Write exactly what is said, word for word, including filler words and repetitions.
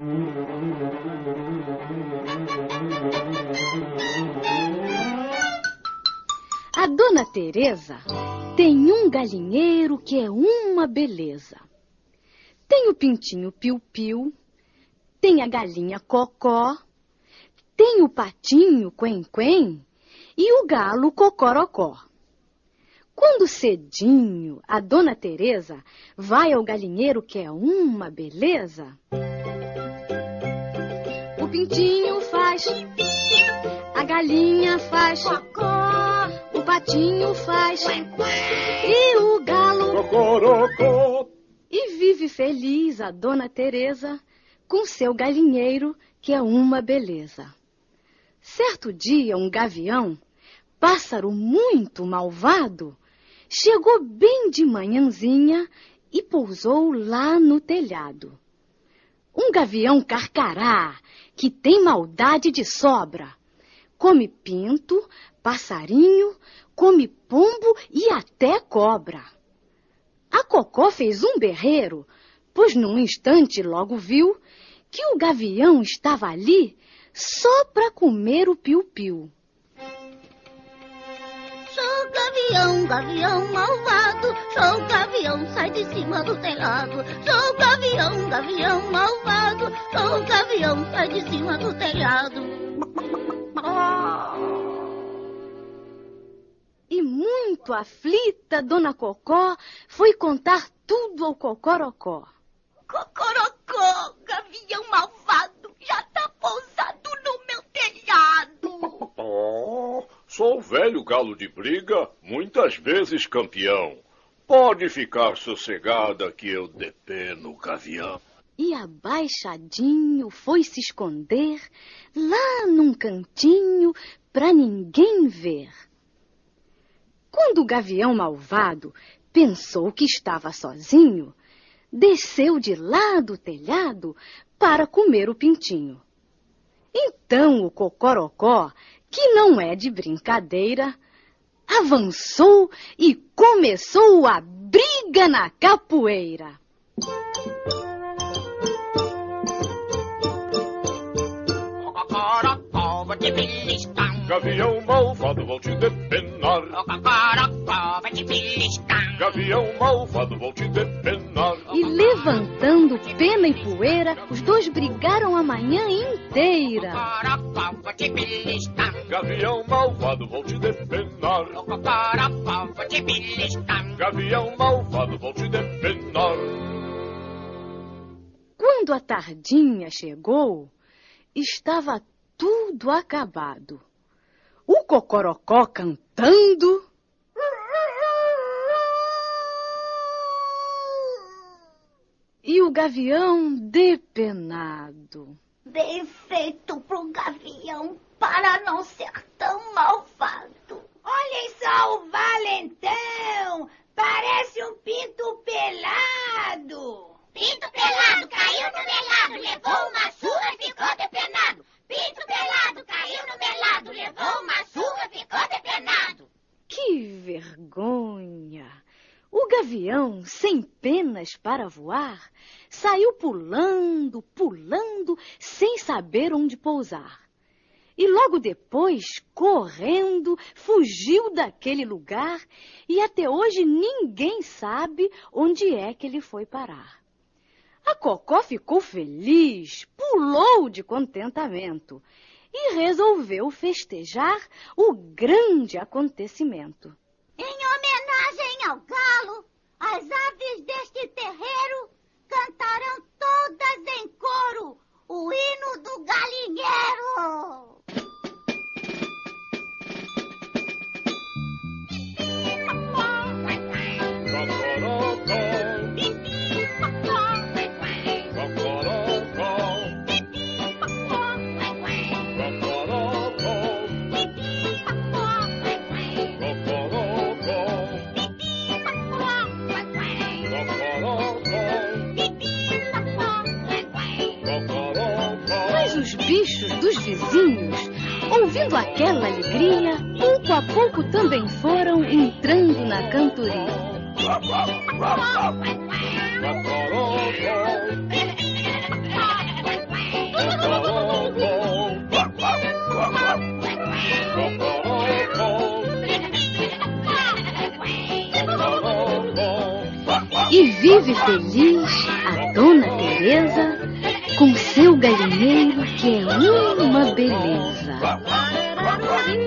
A Dona Teresa tem um galinheiro que é uma beleza. Tem o pintinho piu-piu, tem a galinha cocó, tem o patinho quen-quen e o galo cocorocó. Quando cedinho a Dona Teresa vai ao galinheiro que é uma beleza, o pintinho faz, a galinha faz cocó, o patinho faz e o galo cocorocó. E vive feliz a Dona Teresa com seu galinheiro que é uma beleza. Certo dia um gavião, pássaro muito malvado, chegou bem de manhãzinha e pousou lá no telhado. Um gavião carcará, que tem maldade de sobra, come pinto, passarinho, come pombo e até cobra. A Cocó fez um berreiro, pois num instante logo viu que o gavião estava ali só para comer o piu-piu. Sou gavião, gavião malvado, sou gavião, sai de cima do telhado. Sou gavião, gavião malvado, sou gavião, sai de cima do telhado. E muito aflita, Dona Cocó foi contar tudo ao Cocorocó. Cocorocó, gavião malvado, já tá pousado no meu telhado. Oh, sou velho galo de briga, muitas vezes campeão. Pode ficar sossegada que eu depeno o gavião. E abaixadinho foi se esconder lá num cantinho pra ninguém ver. Quando o gavião malvado pensou que estava sozinho, desceu de lá do telhado para comer o pintinho. Então o Cocorocó, que não é de brincadeira, avançou e começou a briga na capoeira. Cocorocó, vou te beliscar. Gavião malvado, vou te depenar. Cocorocó, vai te beliscar. Gavião malvado, vou te depenar. E levantando pena e poeira, os dois brigaram a manhã inteira. Cocorocó, vou te beliscar. Gavião malvado, vou te depenar. Cocorocó, vou te beliscar. Gavião malvado, vou te depenar. Quando a tardinha chegou, estava tudo acabado. O Cocorocó cantando e o gavião depenado. Bem feito pro gavião para não ser tão malvado. Olhem só o valentão, parece um pinto pelado. Pinto pelado caiu no melado, levou uma surra e ficou depenado. Pinto pelado caiu no melado, levou uma surra e ficou depenado. Que vergonha! O gavião, sem penas para voar, saiu pulando, pulando, sem saber onde pousar. E logo depois, correndo, fugiu daquele lugar e até hoje ninguém sabe onde é que ele foi parar. A Cocó ficou feliz, pulou de contentamento e resolveu festejar o grande acontecimento. Em homenagem ao galo, as aves deste terreiro cantarão todas em coro o hino do galinheiro. Mas os bichos dos vizinhos, ouvindo aquela alegria, pouco a pouco também foram entrando na cantoria. E vive feliz a Dona Teresa com seu galinheiro que é uma beleza.